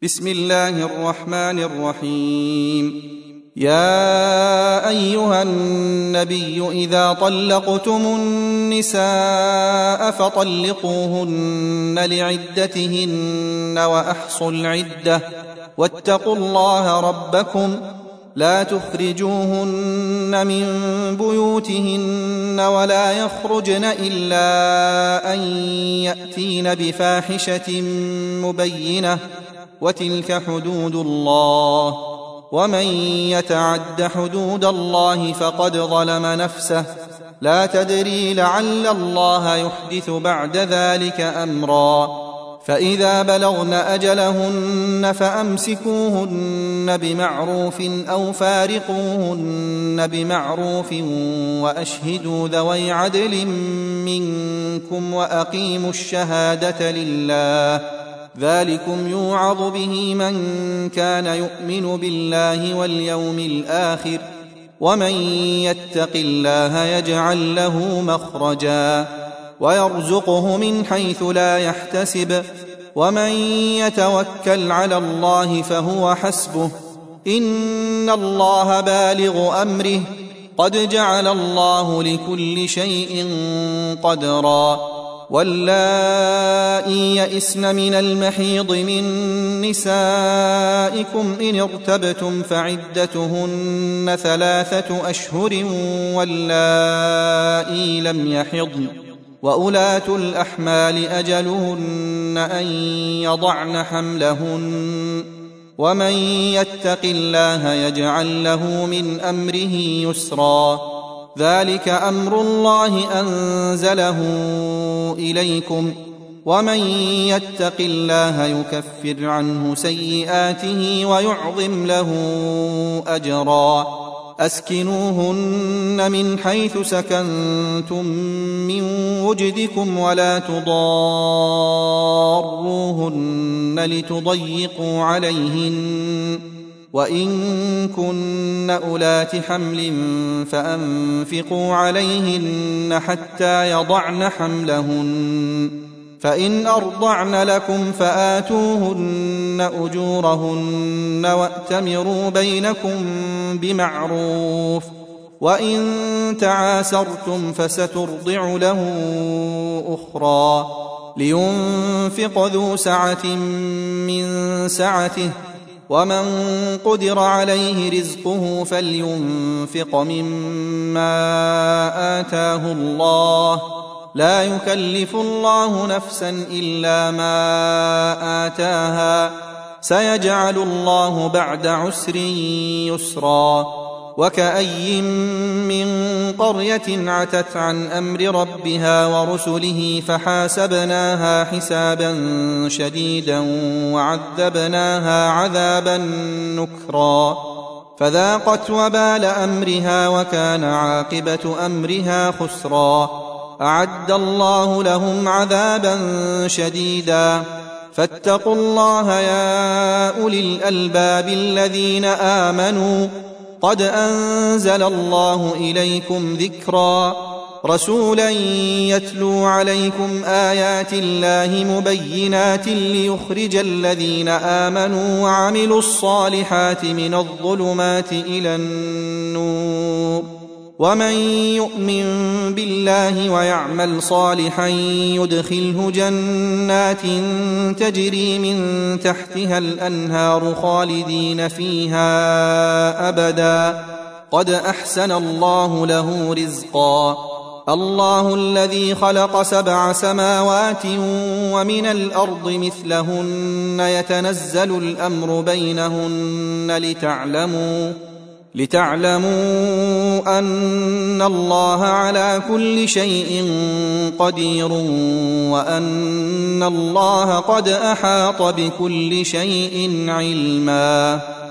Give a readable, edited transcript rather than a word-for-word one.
بسم الله الرحمن الرحيم. يا أيها النبي إذا طلقتم النساء فطلقوهن لعدتهن وأحصوا العدة واتقوا الله ربكم لا تخرجوهن من بيوتهن ولا يخرجن إلا أن يأتين بفاحشة مبينة وتلك حدود الله ومن يتعد حدود الله فقد ظلم نفسه لا تدري لعل الله يحدث بعد ذلك أمرا فإذا بلغن أجلهن فأمسكوهن بمعروف أو فارقوهن بمعروف وأشهدوا ذوي عدل منكم وأقيموا الشهادة لله ذلكم يوعظ به من كان يؤمن بالله واليوم الآخر ومن يتق الله يجعل له مخرجا ويرزقه من حيث لا يحتسب ومن يتوكل على الله فهو حسبه إن الله بالغ أمره قد جعل الله لكل شيء قدرا واللائي يئسن من المحيض من نسائكم إن ارتبتم فعدتهن 3 أشهر واللائي لم يحضن وأولاة الأحمال أجلهن أن يضعن حملهن ومن يتق الله يجعل له من أمره يسرا ذلك أمر الله أنزله إليكم ومن يتق الله يكفر عنه سيئاته ويعظم له أجرا أسكنوهن من حيث سكنتم من وجدكم ولا تضاروهن لتضيقوا عليهن وإن كن أولات حمل فأنفقوا عليهن حتى يضعن حملهن فإن أرضعن لكم فآتوهن أجورهن وأتمروا بينكم بمعروف وإن تعاسرتم فسترضع له أخرى لينفق ذو سعة من سعته ومن قدر عليه رزقه فلينفق مما آتاه الله لا يكلف الله نفسا إلا ما آتاها سيجعل الله بعد عسر يسرا وكأي من قرية عتت عن أمر ربها ورسله فحاسبناها حسابا شديدا وعذبناها عذابا نكرا فذاقت وبال أمرها وكان عاقبة أمرها خسرا أعد الله لهم عذابا شديدا فاتقوا الله يا أولي الألباب الذين آمنوا قد أنزل الله إليكم ذكرا رسولا يتلو عليكم آيات الله مبينات ليخرج الذين آمنوا وعملوا الصالحات من الظلمات إلى النور ومن يؤمن بالله ويعمل صالحا يدخله جنات تجري من تحتها الأنهار خالدين فيها أبدا قد أحسن الله له رزقا الله الذي خلق 7 سماوات ومن الأرض مثلهن يتنزل الأمر بينهن لتعلموا أن الله على كل شيء قدير وأن الله قد أحاط بكل شيء علما